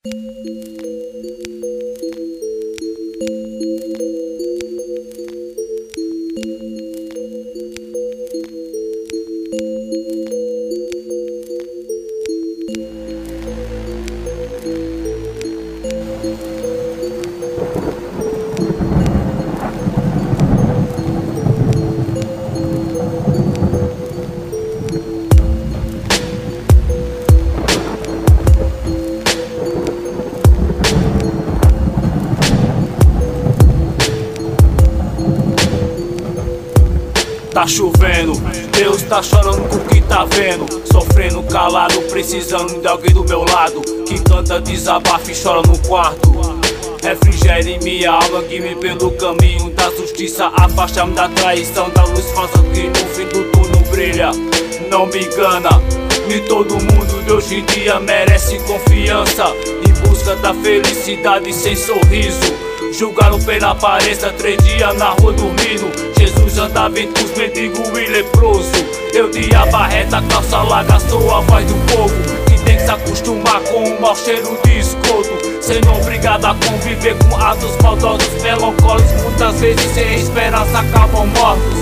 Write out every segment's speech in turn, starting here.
Tá chovendo, Deus tá chorando com o que tá vendo. Sofrendo calado, precisando de alguém do meu lado, que canta, desabafa e chora no quarto. Refrigere minha alma, guie-me pelo caminho da justiça. Afasta-me da traição, da luz falsa que no fim do túnel brilha. Não me engana, nem todo mundo de hoje em dia merece confiança. Em busca da felicidade sem sorriso, julgaram pela aparência, 3 dias na rua dormindo. Jesus andava entre os mendigos e leproso. Eu de abarreta, calça larga, sou a voz do povo, que tem que se acostumar com o mau cheiro de esgoto, sendo obrigado a conviver com atos maldosos, melancólicos, muitas vezes sem esperança acabam mortos.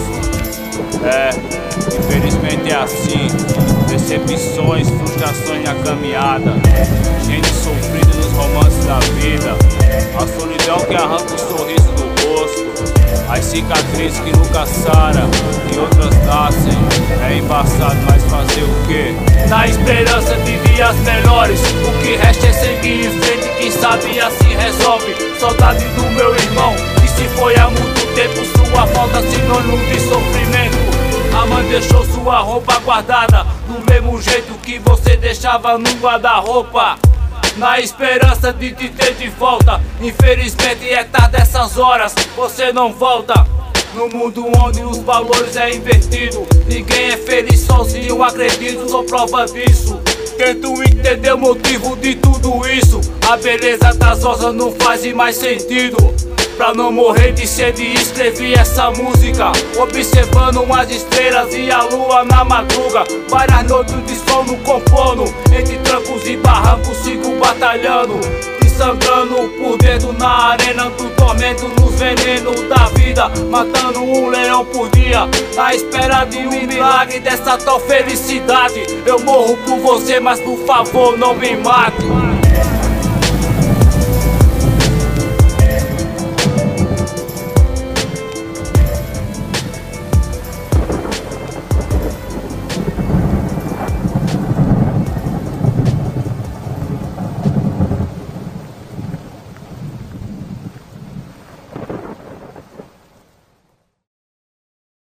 Infelizmente é assim, decepções, frustrações na caminhada, gente sofrida nos romances da vida, a solidão que arranca o sorriso do rosto, as cicatrizes que nunca saram e outras nascem. É embaçado, mas fazer o quê? Na esperança de dias melhores, o que resta é seguir em frente, quem sabe assim resolve. Saudade do meu irmão, que se foi há muito tempo, sua falta sinônimo de sofrimento. A mãe deixou sua roupa guardada do mesmo jeito que você deixava no guarda-roupa, na esperança de te ter de volta. Infelizmente é tarde essas horas, você não volta. No mundo onde os valores é invertido, ninguém é feliz sozinho, acredito, sou prova disso. Tento entender o motivo de tudo isso. A beleza das rosas não faz mais sentido. Pra não morrer de sede escrevi essa música, observando as estrelas e a lua na madruga. Várias noites de sono compondo, entre trancos e barrancos sigo batalhando, sangrando por dentro na arena do tormento, nos venenos da vida, matando um leão por dia, à espera de um milagre dessa tal felicidade. Eu morro por você, mas por favor não me mate.